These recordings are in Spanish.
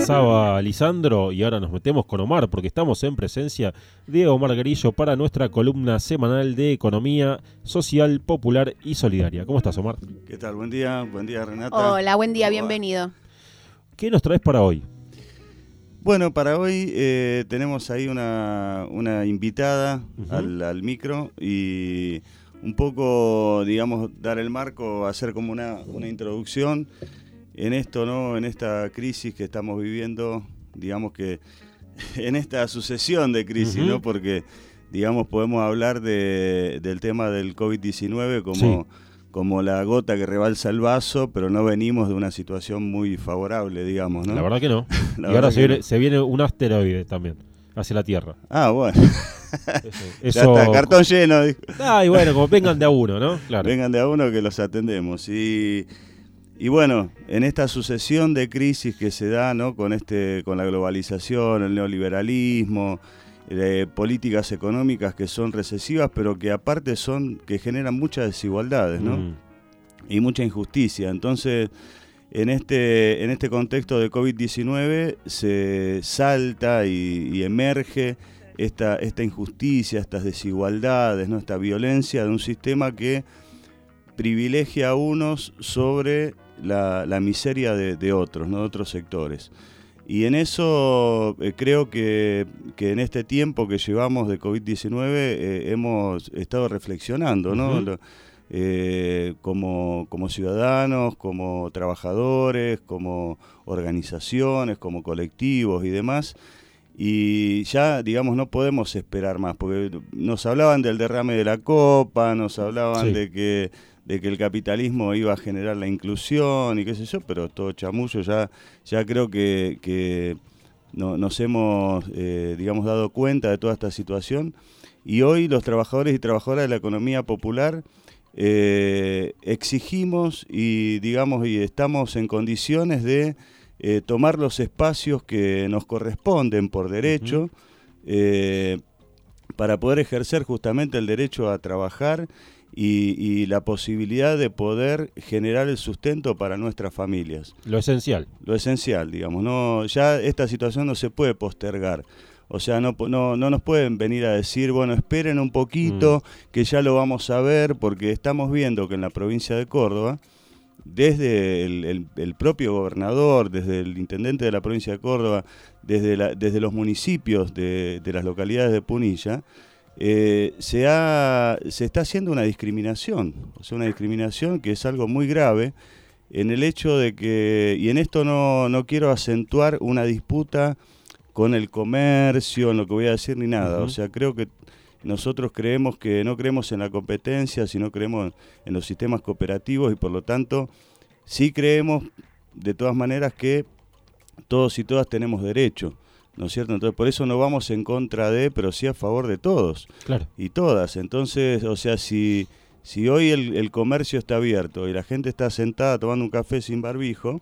pasaba Lisandro y ahora nos metemos con Omar porque estamos en presencia de Omar Grillo para nuestra columna semanal de economía social, popular y solidaria. ¿Cómo estás, Omar? ¿Qué tal? Buen día Renata. Hola, buen día, bienvenido. ¿Qué nos traes para hoy? Bueno, para hoy tenemos ahí una invitada al micro y un poco, digamos, dar el marco, hacer como una introducción en esto, ¿no? En esta crisis que estamos viviendo, digamos que en esta sucesión de crisis, ¿no? Porque, digamos, podemos hablar del tema del COVID-19 como la gota que rebalsa el vaso, pero no venimos de una situación muy favorable, digamos, ¿no? La verdad que no. Y ahora se viene un asteroide también hacia la Tierra. Ah, bueno. Eso, ya está, cartón lleno. Y bueno, como vengan de a uno, ¿no? Claro. Vengan de a uno que los atendemos. Y bueno, en esta sucesión de crisis que se da, ¿no? Con la globalización, el neoliberalismo, políticas económicas que son recesivas, pero que aparte que generan muchas desigualdades, ¿no? Y mucha injusticia. Entonces, en este contexto de COVID-19 se salta y emerge esta injusticia, estas desigualdades, ¿no? Esta violencia de un sistema que privilegia a unos sobre la miseria de otros, ¿no? De otros sectores. Y en eso creo que en este tiempo que llevamos de COVID-19 hemos estado reflexionando, ¿no? Como ciudadanos, como trabajadores, como organizaciones, como colectivos y demás. Y ya, digamos, no podemos esperar más, porque nos hablaban del derrame de la copa, nos hablaban de que el capitalismo iba a generar la inclusión y qué sé yo, pero todo chamullo. Ya creo que nos hemos, digamos, dado cuenta de toda esta situación. Y hoy los trabajadores y trabajadoras de la economía popular exigimos y estamos en condiciones de tomar los espacios que nos corresponden por derecho, para poder ejercer justamente el derecho a trabajar y la posibilidad de poder generar el sustento para nuestras familias. Lo esencial. Lo esencial, digamos. No, ya esta situación no se puede postergar. O sea, no nos pueden venir a decir, bueno, esperen un poquito, que ya lo vamos a ver, porque estamos viendo que en la provincia de Córdoba, desde el propio gobernador, desde el intendente de la provincia de Córdoba, desde los municipios de las localidades de Punilla, se está haciendo una discriminación, o sea, una discriminación que es algo muy grave en el hecho de que, y en esto no quiero acentuar una disputa con el comercio, en lo que voy a decir ni nada, o sea, creo que nosotros no creemos en la competencia, sino creemos en los sistemas cooperativos y por lo tanto sí creemos de todas maneras que todos y todas tenemos derecho, ¿no es cierto? Entonces por eso no vamos en contra pero sí a favor de todos y todas. Entonces, o sea, si hoy el comercio está abierto y la gente está sentada tomando un café sin barbijo,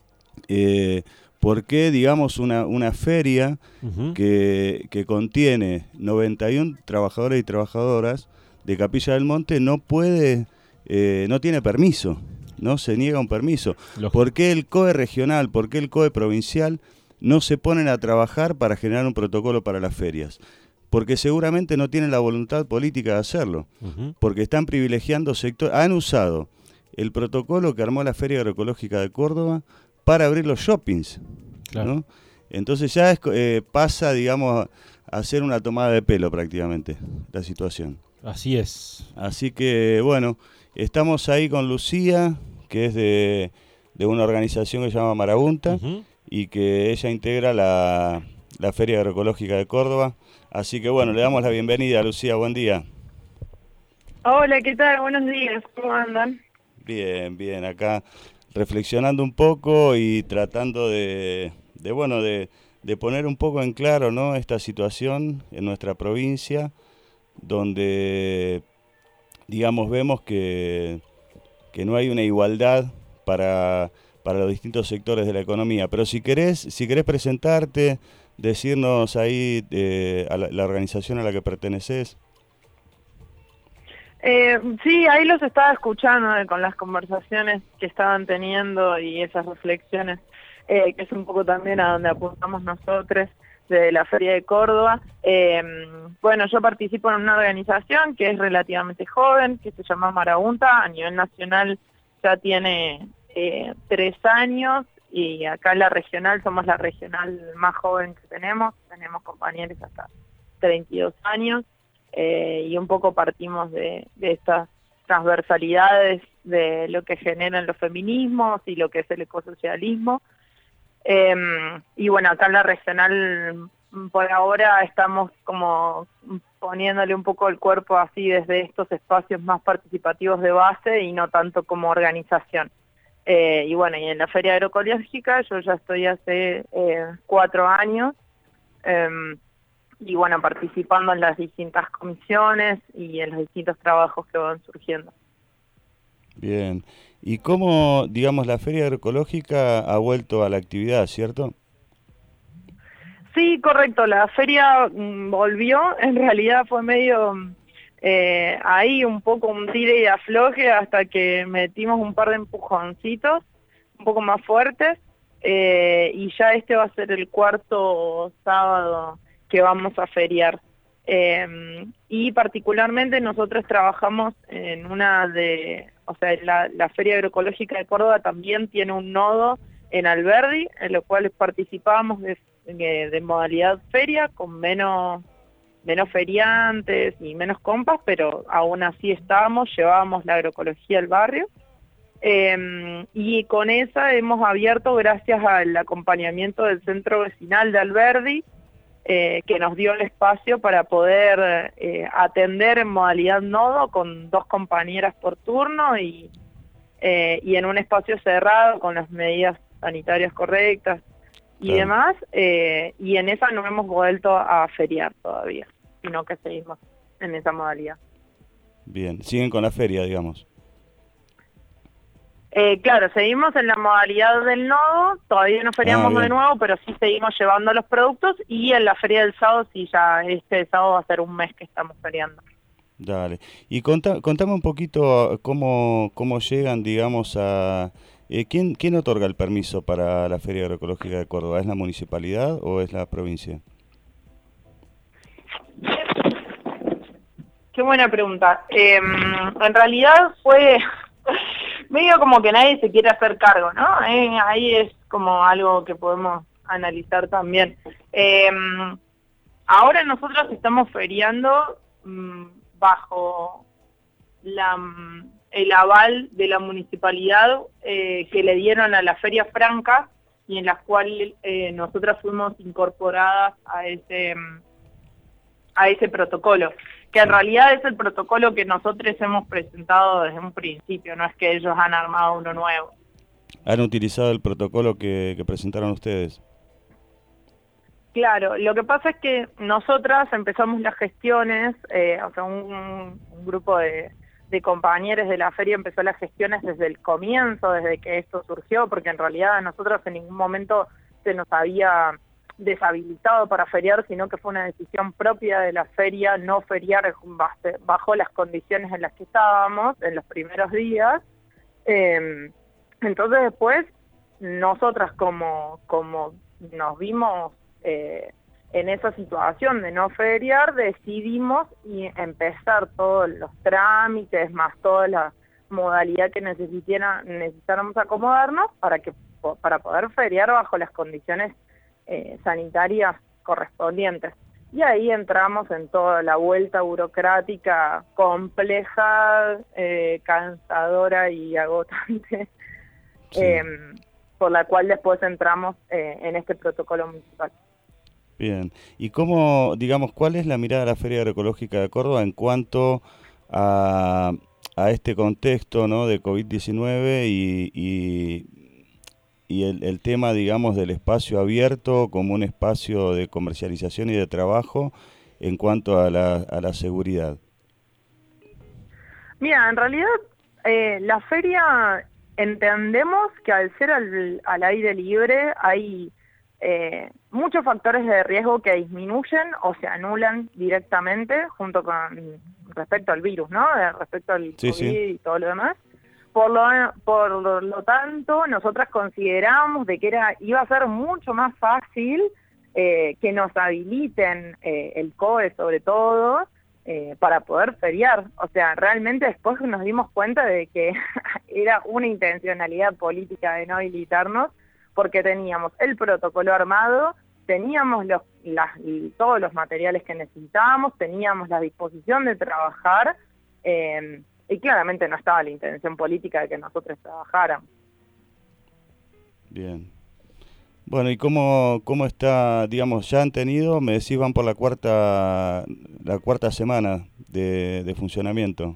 ¿por qué, digamos, una feria que contiene 91 trabajadores y trabajadoras de Capilla del Monte no tiene permiso, no se niega un permiso? ¿Por qué el COE regional, por qué el COE provincial no se ponen a trabajar para generar un protocolo para las ferias? Porque seguramente no tienen la voluntad política de hacerlo, porque están privilegiando sectores. Han usado el protocolo que armó la Feria Agroecológica de Córdoba para abrir los shoppings, ¿no? Entonces ya pasa, digamos, a ser una tomada de pelo prácticamente la situación. Así es. Así que, bueno, estamos ahí con Lucía, que es de una organización que se llama Marabunta, y que ella integra la Feria Agroecológica de Córdoba. Así que, bueno, le damos la bienvenida a Lucía, buen día. Hola, ¿qué tal? Buenos días, ¿cómo andan? Bien, acá reflexionando un poco y tratando de poner un poco en claro, ¿no?, esta situación en nuestra provincia, donde, digamos, vemos que no hay una igualdad para los distintos sectores de la economía. Pero si querés presentarte, decirnos ahí a la organización a la que perteneces. Sí, ahí los estaba escuchando con las conversaciones que estaban teniendo y esas reflexiones. que es un poco también a donde apuntamos nosotros de la Feria de Córdoba. Bueno, yo participo en una organización que es relativamente joven, que se llama Marabunta. A nivel nacional ya tiene 3 años, y acá en la regional somos la regional más joven que tenemos compañeros hasta 32 años, y un poco partimos de estas transversalidades de lo que generan los feminismos y lo que es el ecosocialismo. Y bueno, acá en la regional por ahora estamos como poniéndole un poco el cuerpo así desde estos espacios más participativos de base y no tanto como organización. Y bueno, y en la Feria Agroecológica yo ya estoy hace 4 años, y bueno, participando en las distintas comisiones y en los distintos trabajos que van surgiendo. Bien. ¿Y cómo, digamos, la Feria Agroecológica ha vuelto a la actividad, cierto? Sí, correcto, la feria volvió, en realidad fue medio ahí un poco un tire y afloje hasta que metimos un par de empujoncitos un poco más fuertes, y ya este va a ser el 4º sábado que vamos a feriar. Y particularmente nosotros trabajamos en o sea, la Feria Agroecológica de Córdoba también tiene un nodo en Alberdi, en lo cual participábamos de modalidad feria, con menos feriantes y menos compas, pero aún así llevábamos la agroecología al barrio. Y con esa hemos abierto, gracias al acompañamiento del centro vecinal de Alberdi, que nos dio el espacio para poder atender en modalidad nodo con 2 compañeras por turno, y en un espacio cerrado con las medidas sanitarias correctas y demás, y en esa no hemos vuelto a feriar todavía, sino que seguimos en esa modalidad. Bien, siguen con la feria, digamos. Claro, seguimos en la modalidad del nodo, todavía no feriamos de nuevo, pero sí seguimos llevando los productos, y en la feria del sábado, sí, ya este sábado va a ser un mes que estamos feriando. Dale. Y contame un poquito cómo llegan, digamos, a... ¿quién otorga el permiso para la Feria Agroecológica de Córdoba? ¿Es la municipalidad o es la provincia? Qué buena pregunta. En realidad fue medio como que nadie se quiere hacer cargo, ¿no? Ahí es como algo que podemos analizar también. Ahora nosotros estamos feriando bajo el aval de la municipalidad, que le dieron a la Feria Franca, y en las cuales nosotras fuimos incorporadas a ese protocolo, que en realidad es el protocolo que nosotros hemos presentado desde un principio, no es que ellos han armado uno nuevo. ¿Han utilizado el protocolo que presentaron ustedes? Claro, lo que pasa es que nosotras empezamos las gestiones, o sea, un grupo de compañeros de la feria empezó las gestiones desde el comienzo, desde que esto surgió, porque en realidad a nosotros en ningún momento se nos había deshabilitado para feriar, sino que fue una decisión propia de la feria no feriar bajo las condiciones en las que estábamos en los primeros días. Entonces después nosotras como nos vimos en esa situación de no feriar, decidimos empezar todos los trámites más toda la modalidad que necesitáramos acomodarnos para poder feriar bajo las condiciones sanitarias correspondientes. Y ahí entramos en toda la vuelta burocrática compleja, cansadora y agotante, sí, por la cual después entramos en este protocolo municipal. Bien. ¿Y cómo, digamos, cuál es la mirada de la Feria Agroecológica de Córdoba en cuanto a este contexto, ¿no?, de COVID-19 y el tema, digamos, del espacio abierto como un espacio de comercialización y de trabajo en cuanto a la seguridad? Mira, en realidad la feria entendemos que al ser al aire libre hay muchos factores de riesgo que disminuyen o se anulan directamente junto con respecto al virus, ¿no? Respecto al COVID y todo lo demás. Por lo tanto, nosotras consideramos de que iba a ser mucho más fácil que nos habiliten el COE sobre todo para poder feriar. O sea, realmente después nos dimos cuenta de que era una intencionalidad política de no habilitarnos, porque teníamos el protocolo armado, teníamos todos los materiales que necesitábamos, teníamos la disposición de trabajar, y claramente no estaba la intención política de que nosotros trabajáramos. Bien. Bueno, ¿y cómo está, digamos, ya han tenido, me decís, van por la cuarta semana de funcionamiento?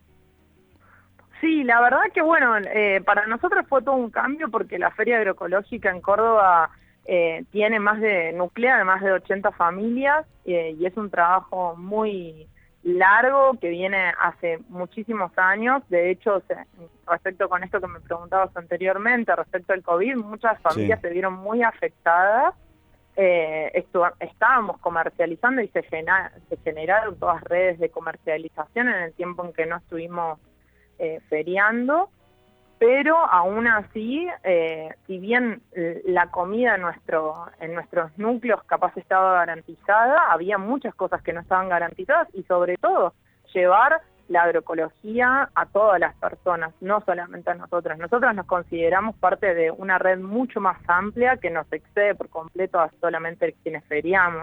Sí, la verdad que bueno, para nosotros fue todo un cambio porque la Feria Agroecológica en Córdoba tiene nuclea de más de 80 familias y es un trabajo muy largo que viene hace muchísimos años. De hecho, respecto con esto que me preguntabas anteriormente, respecto al COVID, muchas familias se vieron muy afectadas. Estábamos comercializando y se generaron todas redes de comercialización en el tiempo en que no estuvimos feriando, pero aún así, si bien la comida en nuestros núcleos capaz estaba garantizada, había muchas cosas que no estaban garantizadas y sobre todo llevar la agroecología a todas las personas, no solamente a nosotras. Nosotros nos consideramos parte de una red mucho más amplia que nos excede por completo a solamente quienes feriamos.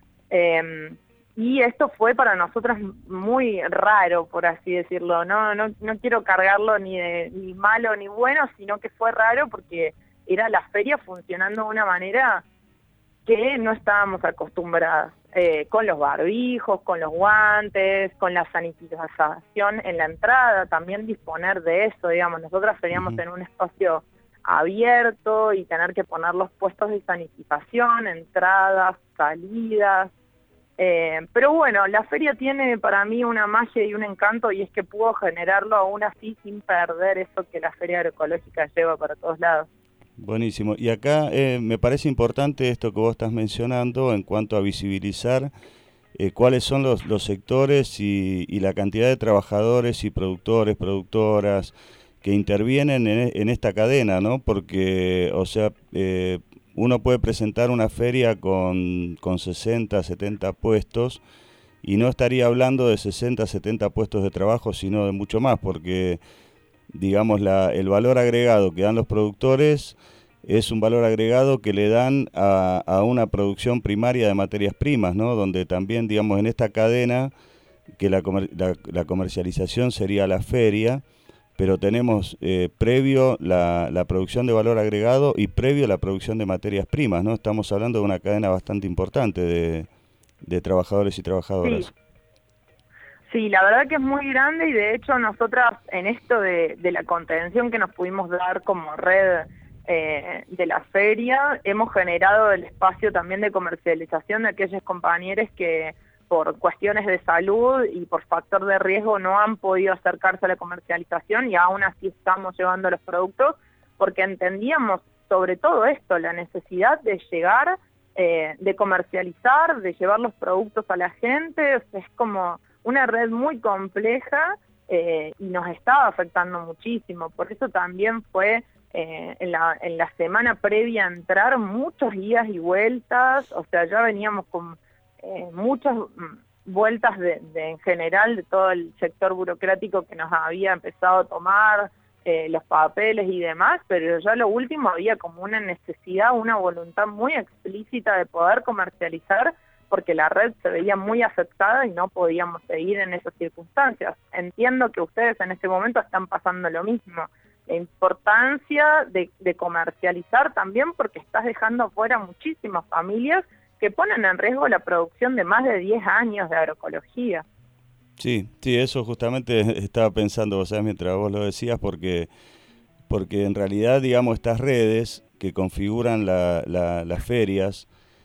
Y esto fue para nosotras muy raro, por así decirlo. No quiero cargarlo ni malo ni bueno, sino que fue raro porque era la feria funcionando de una manera que no estábamos acostumbradas. Con los barbijos, con los guantes, con la sanitización en la entrada, también disponer de eso, digamos. Nosotras feriamos en un espacio abierto y tener que poner los puestos de sanitización, entradas, salidas. Pero bueno, la feria tiene para mí una magia y un encanto, y es que pudo generarlo aún así sin perder eso que la Feria Agroecológica lleva para todos lados. Buenísimo. Y acá me parece importante esto que vos estás mencionando en cuanto a visibilizar cuáles son los sectores y la cantidad de trabajadores y productores, productoras que intervienen en esta cadena, ¿no? Porque, o sea, uno puede presentar una feria con 60, 70 puestos y no estaría hablando de 60, 70 puestos de trabajo, sino de mucho más, porque, digamos, el valor agregado que dan los productores es un valor agregado que le dan a una producción primaria de materias primas, ¿no? Donde también, digamos, en esta cadena, que la comercialización sería la feria, pero tenemos previo la producción de valor agregado y previo la producción de materias primas, ¿no? Estamos hablando de una cadena bastante importante de trabajadores y trabajadoras. Sí, la verdad que es muy grande, y de hecho nosotras en esto de la contención que nos pudimos dar como red de la feria, hemos generado el espacio también de comercialización de aquellos compañeros que por cuestiones de salud y por factor de riesgo no han podido acercarse a la comercialización, y aún así estamos llevando los productos porque entendíamos sobre todo esto, la necesidad de llegar, de comercializar, de llevar los productos a la gente. O sea, es como una red muy compleja y nos estaba afectando muchísimo. Por eso también fue en la semana previa a entrar muchos idas y vueltas. O sea, ya veníamos con muchas vueltas en general de todo el sector burocrático que nos había empezado a tomar los papeles y demás, pero ya lo último había como una necesidad, una voluntad muy explícita de poder comercializar, porque la red se veía muy afectada y no podíamos seguir en esas circunstancias. Entiendo que ustedes en este momento están pasando lo mismo. La importancia de comercializar también, porque estás dejando afuera muchísimas familias que ponen en riesgo la producción de más de 10 años de agroecología. Sí, eso justamente estaba pensando, vos sabés, mientras vos lo decías, porque en realidad, digamos, estas redes que configuran las ferias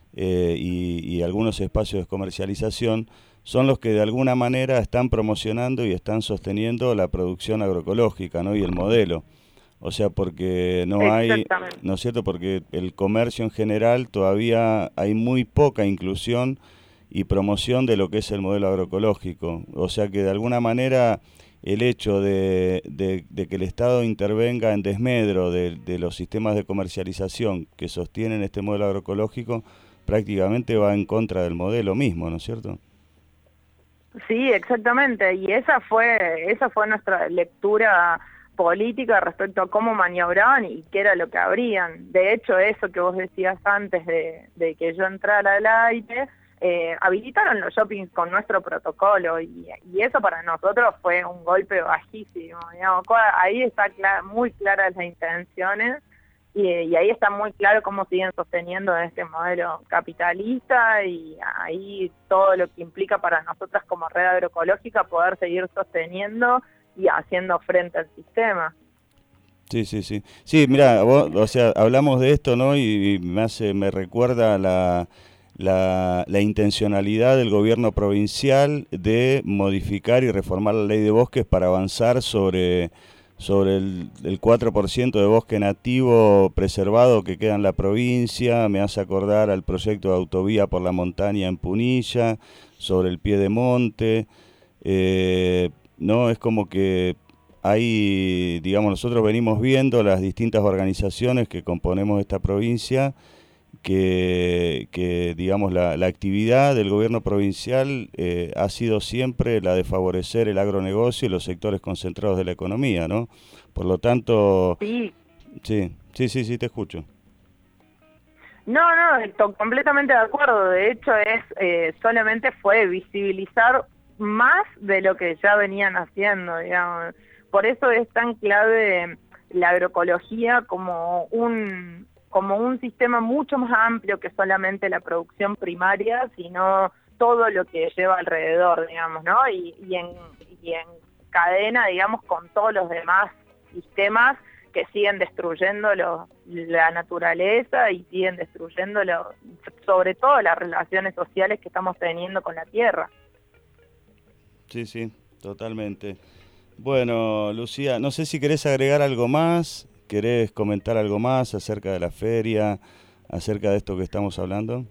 y algunos espacios de comercialización son los que de alguna manera están promocionando y están sosteniendo la producción agroecológica, ¿no? Y el modelo. O sea, porque no hay, ¿no es cierto? Porque el comercio en general todavía hay muy poca inclusión y promoción de lo que es el modelo agroecológico. O sea que de alguna manera el hecho de que el Estado intervenga en desmedro de los sistemas de comercialización que sostienen este modelo agroecológico, prácticamente va en contra del modelo mismo, ¿no es cierto? Sí, exactamente, y esa fue nuestra lectura política respecto a cómo maniobraban y qué era lo que habrían. De hecho, eso que vos decías antes de que yo entrara al aire, habilitaron los shoppings con nuestro protocolo y eso para nosotros fue un golpe bajísimo, digamos. Ahí está muy claras las intenciones y ahí está muy claro cómo siguen sosteniendo este modelo capitalista y ahí todo lo que implica para nosotras como red agroecológica poder seguir sosteniendo y haciendo frente al sistema. Sí, sí, sí. Sí, mira, vos, o sea, hablamos de esto, ¿no? Y me recuerda la intencionalidad del gobierno provincial de modificar y reformar la ley de bosques para avanzar sobre el 4% de bosque nativo preservado que queda en la provincia. Me hace acordar al proyecto de autovía por la montaña en Punilla, sobre el pie de monte. No, es como que hay, digamos, nosotros venimos viendo las distintas organizaciones que componemos esta provincia, que digamos, la actividad del gobierno provincial ha sido siempre la de favorecer el agronegocio y los sectores concentrados de la economía, ¿no? Por lo tanto... Sí. Sí, te escucho. No, completamente de acuerdo. De hecho, solamente fue visibilizar más de lo que ya venían haciendo, digamos. Por eso es tan clave la agroecología como un sistema mucho más amplio que solamente la producción primaria, sino todo lo que lleva alrededor, digamos, ¿no? Y en cadena, digamos, con todos los demás sistemas que siguen destruyendo la naturaleza y siguen destruyendo sobre todo las relaciones sociales que estamos teniendo con la tierra. Sí, totalmente. Bueno, Lucía, no sé si querés agregar algo más, querés comentar algo más acerca de la feria, acerca de esto que estamos hablando.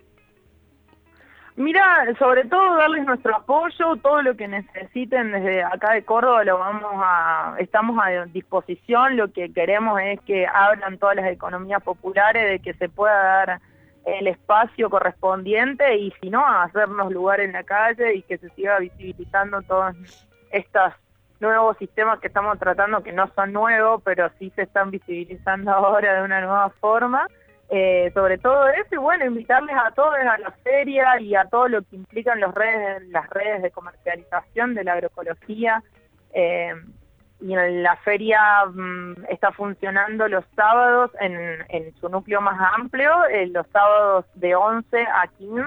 Mira, sobre todo darles nuestro apoyo, todo lo que necesiten desde acá de Córdoba estamos a disposición. Lo que queremos es que abran todas las economías populares, de que se pueda dar el espacio correspondiente y si no, hacernos lugar en la calle y que se siga visibilizando todos estos nuevos sistemas que estamos tratando, que no son nuevos, pero sí se están visibilizando ahora de una nueva forma. Sobre todo eso, y bueno, invitarles a todos a la feria y a todo lo que implican las redes de comercialización de la agroecología. Y en la feria está funcionando los sábados en su núcleo más amplio, los sábados de 11 a 15,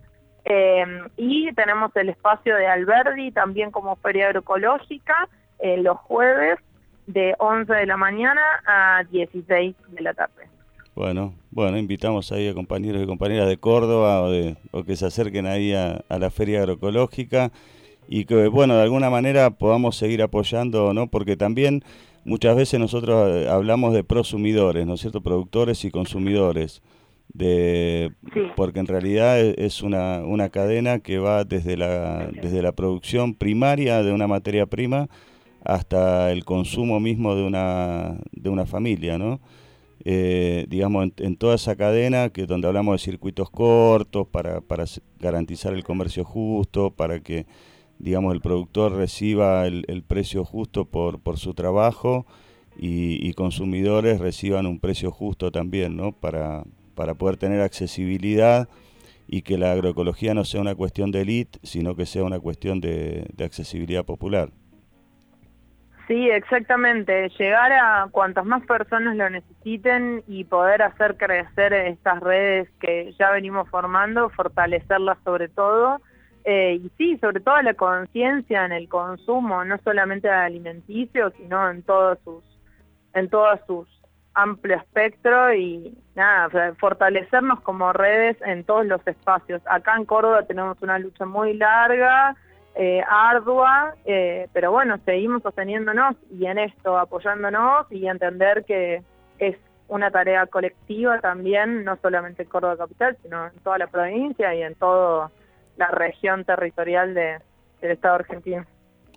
y tenemos el espacio de Alberdi también como feria agroecológica, los jueves de 11 de la mañana a 16 de la tarde. Bueno, invitamos ahí a compañeros y compañeras de Córdoba o que se acerquen ahí a la feria agroecológica y que, bueno, de alguna manera podamos seguir apoyando, ¿no? Porque también muchas veces nosotros hablamos de prosumidores, ¿no es cierto? Productores y consumidores, Sí. Porque en realidad es una cadena que va desde la producción primaria de una materia prima hasta el consumo mismo de una familia, ¿no? Digamos, en toda esa cadena, que donde hablamos de circuitos cortos para garantizar el comercio justo, para que, digamos, el productor reciba el precio justo por su trabajo y consumidores reciban un precio justo también, ¿no? Para poder tener accesibilidad y que la agroecología no sea una cuestión de élite, sino que sea una cuestión de accesibilidad popular. Sí, exactamente. Llegar a cuantas más personas lo necesiten y poder hacer crecer estas redes que ya venimos formando, fortalecerlas sobre todo. Y sí, sobre todo la conciencia en el consumo, no solamente alimenticio, sino en todos sus amplio espectro y nada, fortalecernos como redes en todos los espacios. Acá en Córdoba tenemos una lucha muy larga, ardua, pero bueno, seguimos sosteniéndonos y en esto apoyándonos y entender que es una tarea colectiva también, no solamente en Córdoba capital, sino en toda la provincia y en toda la región territorial del Estado argentino.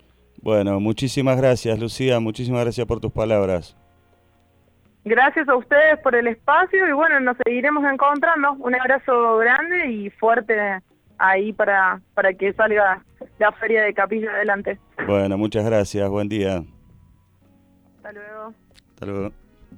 Bueno, muchísimas gracias, Lucía, muchísimas gracias por tus palabras. Gracias a ustedes por el espacio y bueno, nos seguiremos encontrando. Un abrazo grande y fuerte ahí para que salga la feria de Capilla adelante. Bueno, muchas gracias, buen día. Hasta luego. Hasta luego.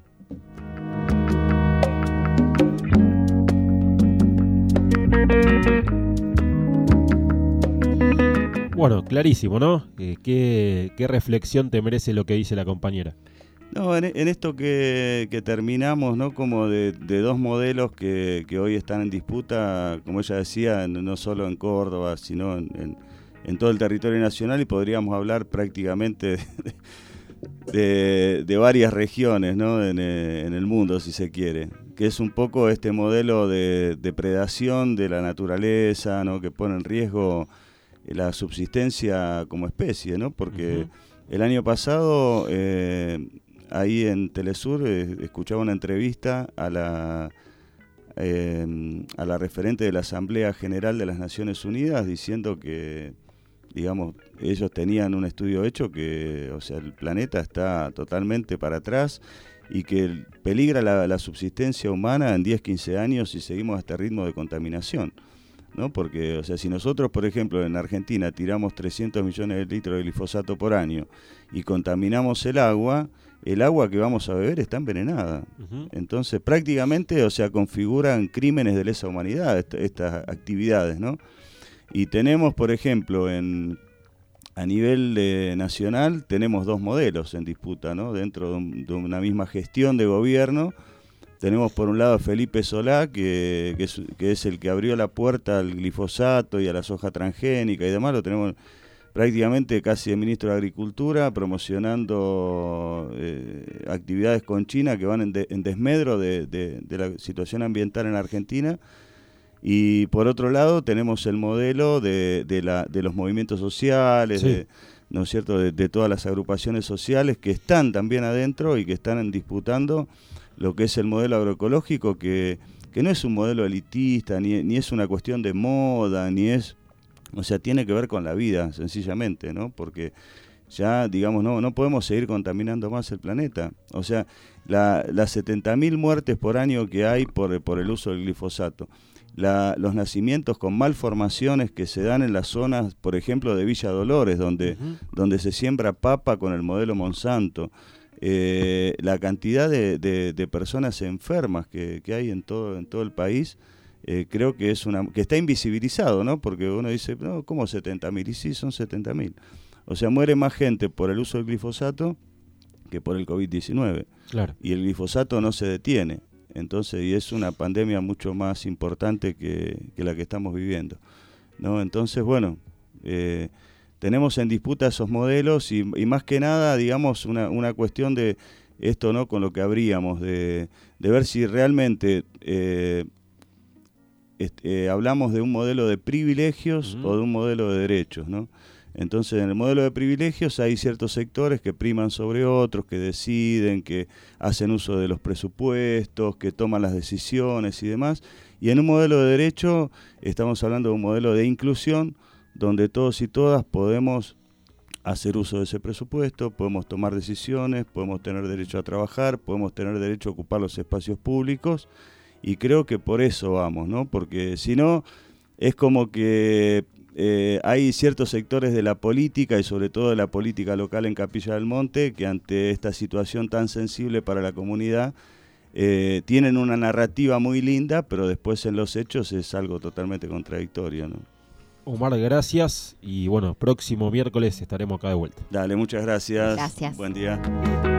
Bueno, clarísimo, ¿no? ¿Qué reflexión te merece lo que dice la compañera? No, en esto que terminamos, ¿no? Como de dos modelos que hoy están en disputa, como ella decía, no solo en Córdoba, sino en todo el territorio nacional, y podríamos hablar prácticamente de varias regiones, ¿no? En el mundo, si se quiere, que es un poco este modelo de depredación de la naturaleza, ¿no? Que pone en riesgo la subsistencia como especie, ¿no? Porque el año pasado ahí en Telesur escuchaba una entrevista a la referente de la Asamblea General de las Naciones Unidas diciendo que, digamos, ellos tenían un estudio hecho que, o sea, el planeta está totalmente para atrás y que peligra la subsistencia humana en 10, 15 años si seguimos a este ritmo de contaminación, ¿no? Porque, o sea, si nosotros, por ejemplo, en Argentina tiramos 300 millones de litros de glifosato por año y contaminamos el agua que vamos a beber está envenenada. Entonces, prácticamente, o sea, configuran crímenes de lesa humanidad estas actividades, ¿no? Y tenemos, por ejemplo, a nivel nacional, tenemos dos modelos en disputa, ¿no? Dentro de una misma gestión de gobierno. Tenemos por un lado a Felipe Solá, que es el que abrió la puerta al glifosato y a la soja transgénica y demás. Lo tenemos prácticamente casi de ministro de Agricultura, promocionando actividades con China que van en desmedro de la situación ambiental en Argentina. Y por otro lado tenemos el modelo de los movimientos sociales, sí, ¿no es cierto?, de todas las agrupaciones sociales que están también adentro y que están disputando lo que es el modelo agroecológico, que no es un modelo elitista, ni es una cuestión de moda, ni es, o sea, tiene que ver con la vida, sencillamente, ¿no? Porque ya, digamos, no podemos seguir contaminando más el planeta. O sea, las 70.000 muertes por año que hay por el uso del glifosato, los nacimientos con malformaciones que se dan en las zonas, por ejemplo, de Villa Dolores, donde se siembra papa con el modelo Monsanto, la cantidad de personas enfermas que hay en todo el país, creo que que está invisibilizado, ¿no? Porque uno dice, no, ¿cómo 70.000? Y sí, son 70.000. O sea, muere más gente por el uso del glifosato que por el COVID-19. Claro. Y el glifosato no se detiene. Entonces, y es una pandemia mucho más importante que la que estamos viviendo, ¿no? Entonces, bueno, tenemos en disputa esos modelos y más que nada, digamos, una cuestión de esto, ¿no? Con lo que habríamos de ver si realmente hablamos de un modelo de privilegios o de un modelo de derechos, ¿no? Entonces, en el modelo de privilegios hay ciertos sectores que priman sobre otros, que deciden, que hacen uso de los presupuestos, que toman las decisiones y demás. Y en un modelo de derecho estamos hablando de un modelo de inclusión, donde todos y todas podemos hacer uso de ese presupuesto, podemos tomar decisiones, podemos tener derecho a trabajar, podemos tener derecho a ocupar los espacios públicos, y creo que por eso vamos, ¿no? Porque si no, es como que hay ciertos sectores de la política y sobre todo de la política local en Capilla del Monte que ante esta situación tan sensible para la comunidad tienen una narrativa muy linda, pero después en los hechos es algo totalmente contradictorio, ¿no? Omar, gracias y bueno, próximo miércoles estaremos acá de vuelta. Dale, muchas gracias. Gracias. Buen día.